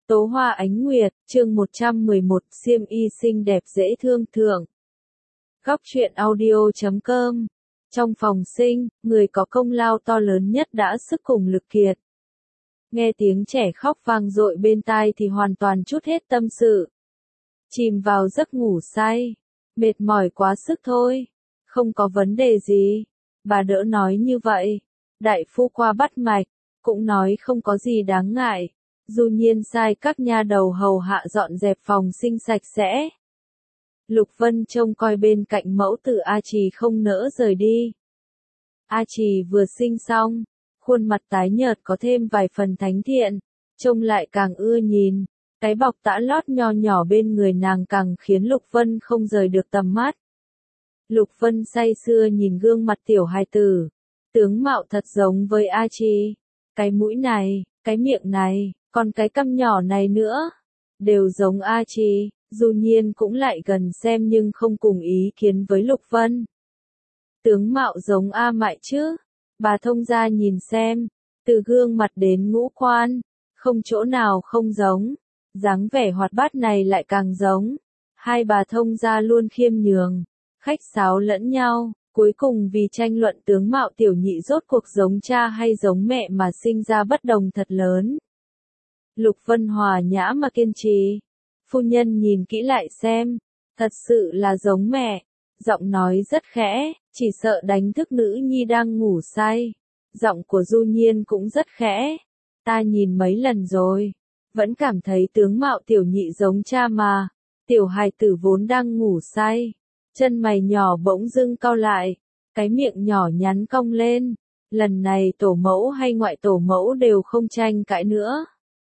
Tố Hoa Ánh Nguyệt, chương 111, xiêm y xinh đẹp dễ thương thượng. Góc truyện audio.com. Trong phòng sinh, người có công lao to lớn nhất đã sức cùng lực kiệt. Nghe tiếng trẻ khóc vang dội bên tai thì hoàn toàn trút hết tâm sự. Chìm vào giấc ngủ say. Mệt mỏi quá sức thôi. Không có vấn đề gì. Bà đỡ nói như vậy. Đại phu qua bắt mạch, cũng nói không có gì đáng ngại. Du Nhiên sai các nha đầu hầu hạ dọn dẹp phòng sinh sạch sẽ. Lục Vân trông coi bên cạnh mẫu tử A Trì không nỡ rời đi. A Trì vừa sinh xong, khuôn mặt tái nhợt có thêm vài phần thánh thiện, trông lại càng ưa nhìn. Cái bọc tã lót nho nhỏ bên người nàng càng khiến Lục Vân không rời được tầm mắt. Lục Vân say sưa nhìn gương mặt tiểu hài tử, tướng mạo thật giống với A Trì. Cái mũi này, cái miệng này, còn cái cằm nhỏ này nữa, đều giống A Trì. Du Nhiên cũng lại gần xem nhưng không cùng ý kiến với Lục Vân. Tướng mạo giống A Mại chứ? Bà thông gia nhìn xem, từ gương mặt đến ngũ quan, không chỗ nào không giống, dáng vẻ hoạt bát này lại càng giống. Hai bà thông gia luôn khiêm nhường, khách sáo lẫn nhau, cuối cùng vì tranh luận tướng mạo tiểu nhị rốt cuộc giống cha hay giống mẹ mà sinh ra bất đồng thật lớn. Lục Vân hòa nhã mà kiên trì. Phu nhân nhìn kỹ lại xem, thật sự là giống mẹ. Giọng nói rất khẽ, chỉ sợ đánh thức nữ nhi đang ngủ say. Giọng của Du Nhiên cũng rất khẽ. Ta nhìn mấy lần rồi, vẫn cảm thấy tướng mạo tiểu nhị giống cha mà. Tiểu hài tử vốn đang ngủ say, chân mày nhỏ bỗng dưng cau lại, cái miệng nhỏ nhắn cong lên. Lần này tổ mẫu hay ngoại tổ mẫu đều không tranh cãi nữa.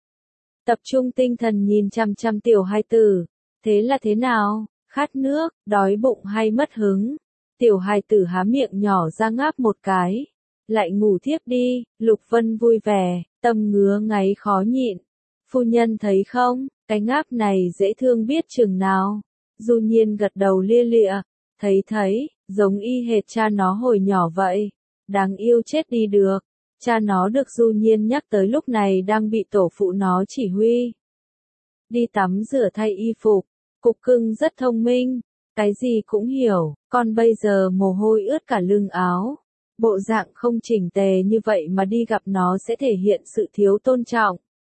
Tập trung tinh thần nhìn chăm chăm tiểu hài tử. Thế là thế nào? Khát nước, đói bụng hay mất hứng? Tiểu hài tử há miệng nhỏ ra ngáp một cái. Lại ngủ thiếp đi. Lục Vân vui vẻ, tâm ngứa ngáy khó nhịn. Phu nhân thấy không, cái ngáp này dễ thương biết chừng nào. Du Nhiên gật đầu lia lịa. Thấy, giống y hệt cha nó hồi nhỏ vậy. Đáng yêu chết đi được. Cha nó được Du Nhiên nhắc tới lúc này đang bị tổ phụ nó chỉ huy. Đi tắm rửa thay y phục. Cục cưng rất thông minh, cái gì cũng hiểu, con bây giờ mồ hôi ướt cả lưng áo. Bộ dạng không chỉnh tề như vậy mà đi gặp nó sẽ thể hiện sự thiếu tôn trọng.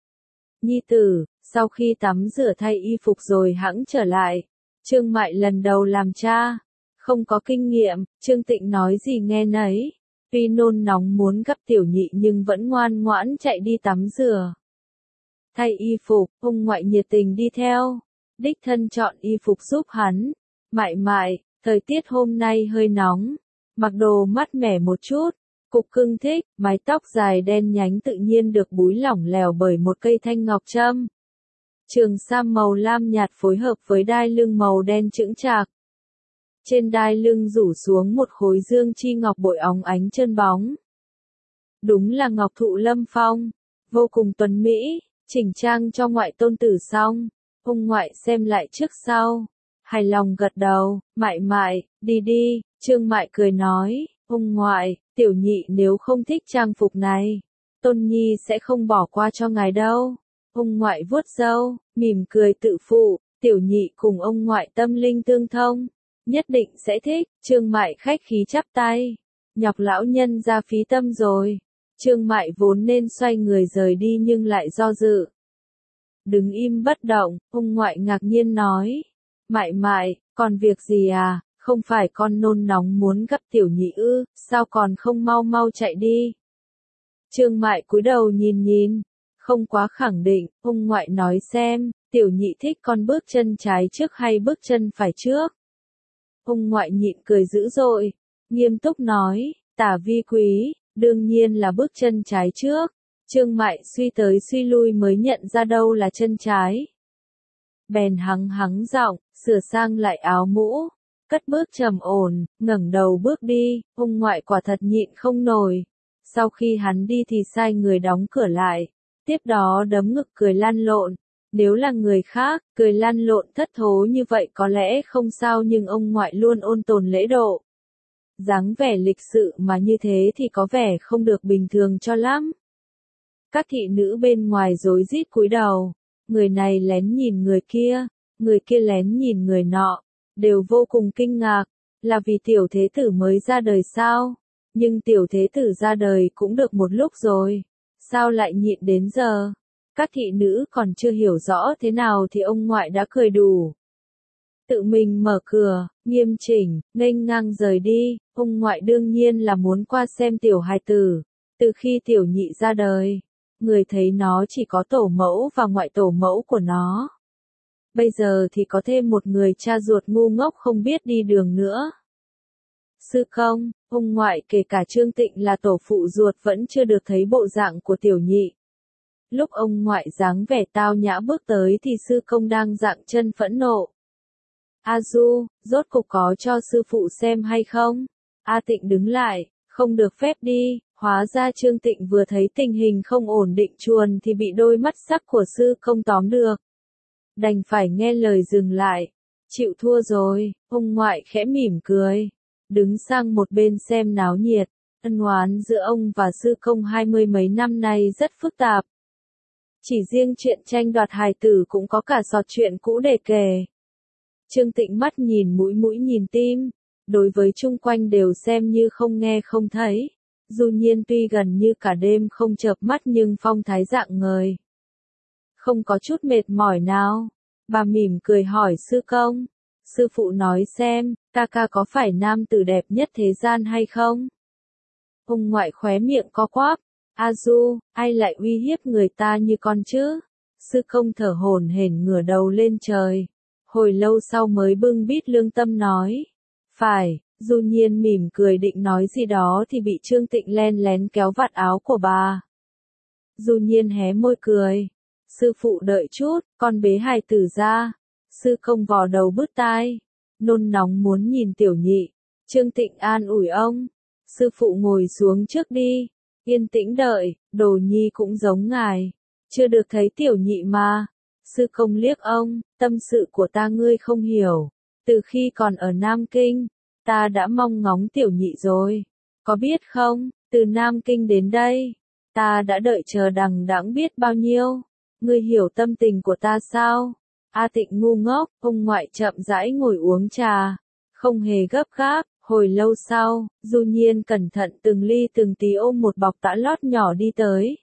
Nhi tử, sau khi tắm rửa thay y phục rồi hẵng trở lại. Trương Mại lần đầu làm cha, không có kinh nghiệm, Trương Tịnh nói gì nghe nấy. Tuy nôn nóng muốn gặp tiểu nhị nhưng vẫn ngoan ngoãn chạy đi tắm rửa. Thay y phục, ông ngoại nhiệt tình đi theo. Đích thân chọn y phục giúp hắn. Mại, thời tiết hôm nay hơi nóng. Mặc đồ mát mẻ một chút. Cục cưng thích, mái tóc dài đen nhánh tự nhiên được búi lỏng lẻo bởi một cây thanh ngọc trâm. Trường sam màu lam nhạt phối hợp với đai lưng màu đen chững chạc. Trên đai lưng rủ xuống một khối dương chi ngọc bội óng ánh trơn bóng. Đúng là ngọc thụ lâm phong. Vô cùng tuấn mỹ, chỉnh trang cho ngoại tôn tử xong. Ông ngoại xem lại trước sau. Hài lòng gật đầu. Mại, đi. Trương Mại cười nói. Ông ngoại, tiểu nhị nếu không thích trang phục này, Tôn Nhi sẽ không bỏ qua cho ngài đâu. Ông ngoại vuốt râu, mỉm cười tự phụ. Tiểu nhị cùng ông ngoại tâm linh tương thông, nhất định sẽ thích. Trương Mại khách khí chắp tay. Nhọc lão nhân ra phí tâm rồi. Trương Mại vốn nên xoay người rời đi nhưng lại do dự. Đứng im bất động, ông ngoại ngạc nhiên nói. Mại, còn việc gì à, không phải con nôn nóng muốn gặp tiểu nhị ư, sao còn không mau chạy đi. Trương Mại cúi đầu nhìn, không quá khẳng định, ông ngoại nói xem, tiểu nhị thích con bước chân trái trước hay bước chân phải trước. Ông ngoại nhịn cười dữ dội, nghiêm túc nói, Tả vi quý, đương nhiên là bước chân trái trước. Trương Mại suy tới suy lui mới nhận ra đâu là chân trái. Bèn hắng giọng, sửa sang lại áo mũ, cất bước trầm ổn, ngẩng đầu bước đi. Ông ngoại quả thật nhịn không nổi. Sau khi hắn đi thì sai người đóng cửa lại, tiếp đó đấm ngực cười lăn lộn. Nếu là người khác, cười lăn lộn thất thố như vậy có lẽ không sao nhưng ông ngoại luôn ôn tồn lễ độ. Dáng vẻ lịch sự mà như thế thì có vẻ không được bình thường cho lắm. Các thị nữ bên ngoài rối rít cúi đầu, Người này lén nhìn người kia lén nhìn người nọ, đều vô cùng kinh ngạc, là vì tiểu thế tử mới ra đời sao? Nhưng tiểu thế tử ra đời cũng được một lúc rồi, sao lại nhịn đến giờ? Các thị nữ còn chưa hiểu rõ thế nào thì ông ngoại đã cười đủ. Tự mình mở cửa, nghiêm chỉnh, nghênh ngang rời đi, ông ngoại đương nhiên là muốn qua xem tiểu hài tử. Từ khi tiểu nhị ra đời, người thấy nó chỉ có tổ mẫu và ngoại tổ mẫu của nó. Bây giờ thì có thêm một người cha ruột ngu ngốc không biết đi đường nữa. Sư công, ông ngoại kể cả Trương Tịnh là tổ phụ ruột vẫn chưa được thấy bộ dạng của tiểu nhị. Lúc ông ngoại dáng vẻ tao nhã bước tới thì sư công đang dạng chân phẫn nộ. A Du, rốt cục có cho sư phụ xem hay không? A Tịnh đứng lại, không được phép đi, hóa ra Trương Tịnh vừa thấy tình hình không ổn định chuồn thì bị đôi mắt sắc của sư công tóm được. Đành phải nghe lời dừng lại. Chịu thua rồi, ông ngoại khẽ mỉm cười. Đứng sang một bên xem náo nhiệt, ân oán giữa ông và sư công 20 mấy năm nay rất phức tạp. Chỉ riêng chuyện tranh đoạt hài tử cũng có cả sọt chuyện cũ để kể. Trương Tịnh mắt nhìn mũi nhìn tim, đối với chung quanh đều xem như không nghe không thấy. Du Nhiên tuy gần như cả đêm không chợp mắt nhưng phong thái dạng ngời. Không có chút mệt mỏi nào. Bà mỉm cười hỏi sư công. Sư phụ nói xem, ca ca có phải nam tử đẹp nhất thế gian hay không? Ông ngoại khóe miệng co quắp. A Du, ai lại uy hiếp người ta như con chứ? Sư công thở hổn hển ngửa đầu lên trời. Hồi lâu sau mới bưng bít lương tâm nói. Phải, Du Nhiên mỉm cười định nói gì đó thì bị Trương Tịnh len lén kéo vạt áo của bà. Du Nhiên hé môi cười. Sư phụ đợi chút, con bế hài tử ra. Sư công vò đầu bứt tai. Nôn nóng muốn nhìn tiểu nhị. Trương Tịnh an ủi ông. Sư phụ ngồi xuống trước đi. Yên tĩnh đợi, đồ nhi cũng giống ngài. Chưa được thấy tiểu nhị mà. Sư công liếc ông, tâm sự của ta ngươi không hiểu. Từ khi còn ở Nam Kinh, ta đã mong ngóng tiểu nhị rồi. Có biết không, từ Nam Kinh đến đây, ta đã đợi chờ đằng đẵng biết bao nhiêu. Ngươi hiểu tâm tình của ta sao? A Tịnh ngu ngốc, ông ngoại chậm rãi ngồi uống trà. Không hề gấp gáp, hồi lâu sau, Du Nhiên cẩn thận từng ly từng tí ôm một bọc tã lót nhỏ đi tới.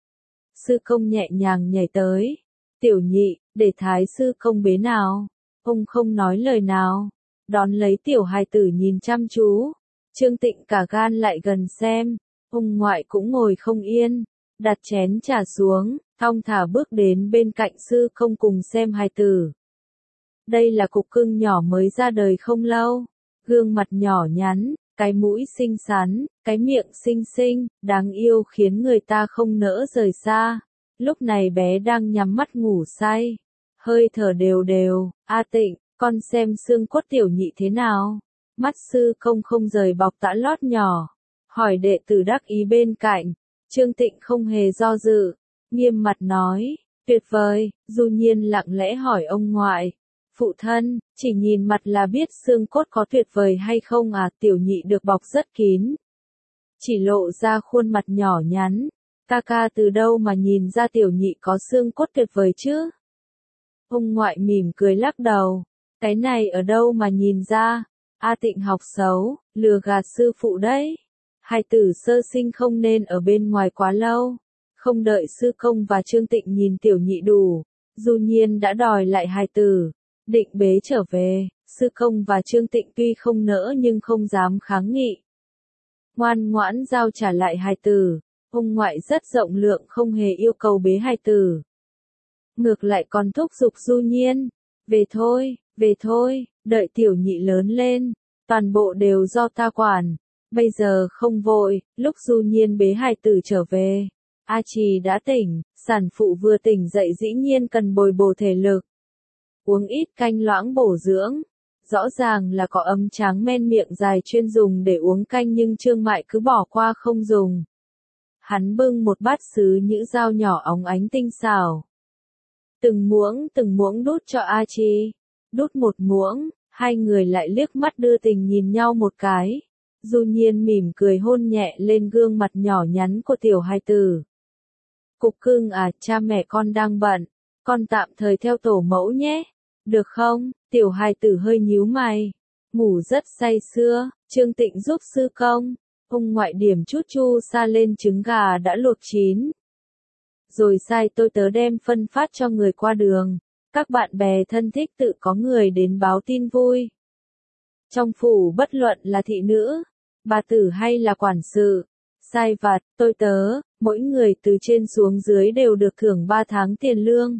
Sư công nhẹ nhàng nhảy tới. Tiểu nhị, để thái sư công bế nào. Ông không nói lời nào. Đón lấy tiểu hài tử nhìn chăm chú. Trương Tịnh cả gan lại gần xem. Ông ngoại cũng ngồi không yên. Đặt chén trà xuống, thong thả bước đến bên cạnh sư công cùng xem hài tử. Đây là cục cưng nhỏ mới ra đời không lâu. Gương mặt nhỏ nhắn, cái mũi xinh xắn, cái miệng xinh xinh, đáng yêu khiến người ta không nỡ rời xa. Lúc này bé đang nhắm mắt ngủ say. Hơi thở đều đều. A Tịnh, con xem xương cốt tiểu nhị thế nào? Mắt sư công không rời bọc tã lót nhỏ. Hỏi đệ tử đắc ý bên cạnh. Trương Tịnh không hề do dự. Nghiêm mặt nói. Tuyệt vời. Du Nhiên lặng lẽ hỏi ông ngoại. Phụ thân, chỉ nhìn mặt là biết xương cốt có tuyệt vời hay không à? Tiểu nhị được bọc rất kín. Chỉ lộ ra khuôn mặt nhỏ nhắn. Ca ca từ đâu mà nhìn ra tiểu nhị có xương cốt tuyệt vời chứ? Ông ngoại mỉm cười lắc đầu. Cái này ở đâu mà nhìn ra? A Tịnh học xấu, lừa gạt sư phụ đấy. Hài tử sơ sinh không nên ở bên ngoài quá lâu. Không đợi sư công và Trương Tịnh nhìn tiểu nhị đủ. Du Nhiên đã đòi lại hài tử. Định bế trở về, sư công và Trương Tịnh tuy không nỡ nhưng không dám kháng nghị. Ngoan ngoãn giao trả lại hài tử. Ông ngoại rất rộng lượng không hề yêu cầu bế hài tử. Ngược lại còn thúc giục Du Nhiên. Về thôi, đợi tiểu nhị lớn lên. Toàn bộ đều do ta quản. Bây giờ không vội, lúc Du Nhiên bế hài tử trở về. A Trì đã tỉnh, sản phụ vừa tỉnh dậy dĩ nhiên cần bồi bổ thể lực. Uống ít canh loãng bổ dưỡng. Rõ ràng là có ấm tráng men miệng dài chuyên dùng để uống canh nhưng Trương Mại cứ bỏ qua không dùng. Hắn bưng một bát sứ nhũ dao nhỏ óng ánh tinh xảo. Từng muỗng đút cho A Chi. Đút một muỗng, hai người lại liếc mắt đưa tình nhìn nhau một cái. Du Nhiên mỉm cười hôn nhẹ lên gương mặt nhỏ nhắn của tiểu hài tử. Cục cưng à, cha mẹ con đang bận. con tạm thời theo tổ mẫu nhé, được không? Tiểu hài tử hơi nhíu mày, ngủ rất say sưa, Trương Tịnh giúp sư công, ông ngoại điểm chút chu sa lên trứng gà đã luộc chín. Rồi sai tôi tớ đem phân phát cho người qua đường, các bạn bè thân thích tự có người đến báo tin vui. Trong phủ bất luận là thị nữ, bà tử hay là quản sự, sai vặt, tôi tớ, mỗi người từ trên xuống dưới đều được thưởng 3 tháng tiền lương.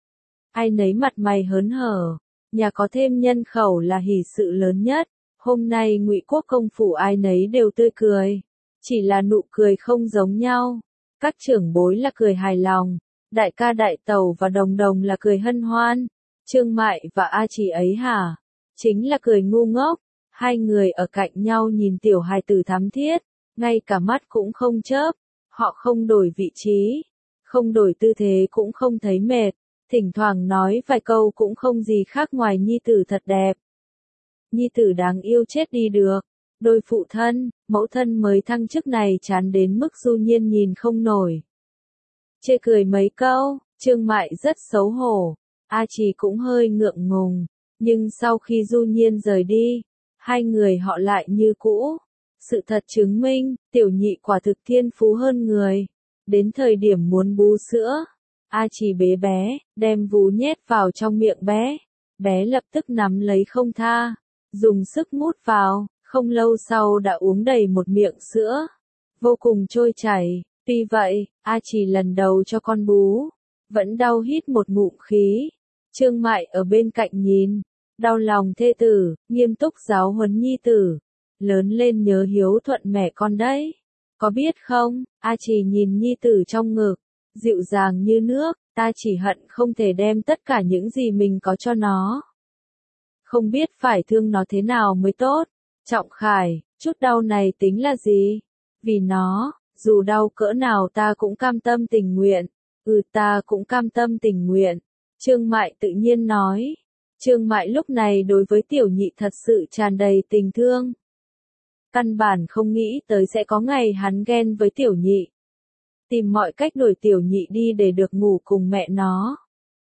Ai nấy mặt mày hớn hở, nhà có thêm nhân khẩu là hỷ sự lớn nhất. Hôm nay Ngụy Quốc công phủ ai nấy đều tươi cười, chỉ là nụ cười không giống nhau. Các trưởng bối là cười hài lòng, đại ca đại tẩu và đồng đồng là cười hân hoan, Trương Mại và A Chỉ ấy hả? Chính là cười ngu ngốc. Hai người ở cạnh nhau nhìn tiểu hài tử thắm thiết, ngay cả mắt cũng không chớp, họ không đổi vị trí, không đổi tư thế cũng không thấy mệt, thỉnh thoảng nói vài câu cũng không gì khác ngoài nhi tử thật đẹp. Nhi tử đáng yêu chết đi được, đôi phụ thân, mẫu thân mới thăng chức này chán đến mức Du Nhiên nhìn không nổi. Chê cười mấy câu, Trương Mại rất xấu hổ, A Trì cũng hơi ngượng ngùng, nhưng sau khi Du Nhiên rời đi, hai người họ lại như cũ. Sự thật chứng minh, tiểu nhị quả thực thiên phú hơn người. Đến thời điểm muốn bú sữa, A Trì bế bé, đem vú nhét vào trong miệng bé. Bé lập tức nắm lấy không tha, dùng sức mút vào, không lâu sau đã uống đầy một miệng sữa. Vô cùng trôi chảy, tuy vậy, A Trì lần đầu cho con bú, vẫn đau hít một ngụm khí. Trương Mại ở bên cạnh nhìn, đau lòng thê tử, nghiêm túc giáo huấn nhi tử. Lớn lên nhớ hiếu thuận mẹ con đấy. Có biết không, A Trì nhìn nhi tử trong ngực, dịu dàng như nước, ta chỉ hận không thể đem tất cả những gì mình có cho nó. Không biết phải thương nó thế nào mới tốt. Trọng Khải, chút đau này tính là gì? Vì nó, dù đau cỡ nào ta cũng cam tâm tình nguyện. Ta cũng cam tâm tình nguyện. Trương Mại tự nhiên nói. Trương Mại lúc này đối với tiểu nhị thật sự tràn đầy tình thương. Căn bản không nghĩ tới sẽ có ngày hắn ghen với tiểu nhị. Tìm mọi cách đuổi tiểu nhị đi để được ngủ cùng mẹ nó.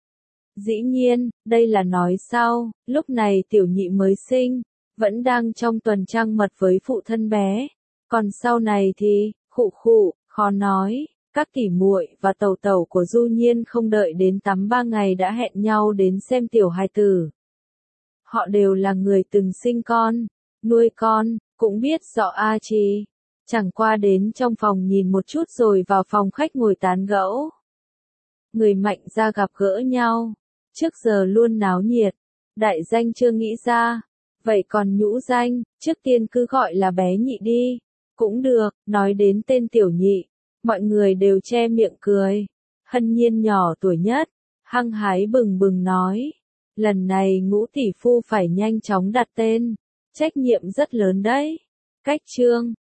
Dĩ nhiên, đây là nói sau, lúc này tiểu nhị mới sinh, vẫn đang trong tuần trăng mật với phụ thân bé. Còn sau này thì, khụ khụ, khó nói, các tỉ muội và tẩu tẩu của Du Nhiên không đợi đến tắm 3 ngày đã hẹn nhau đến xem tiểu hài tử. Họ đều là người từng sinh con, nuôi con, cũng biết rõ A Trì. Chẳng qua đến trong phòng nhìn một chút rồi vào phòng khách ngồi tán gẫu. Người Mạnh ra gặp gỡ nhau, trước giờ luôn náo nhiệt, đại danh chưa nghĩ ra, vậy còn nhũ danh, trước tiên cứ gọi là bé nhị đi, cũng được. Nói đến tên tiểu nhị, mọi người đều che miệng cười. Hân Nhiên nhỏ tuổi nhất, hăng hái bừng bừng nói, lần này Ngũ tỷ phu phải nhanh chóng đặt tên, trách nhiệm rất lớn đấy. Cách Trương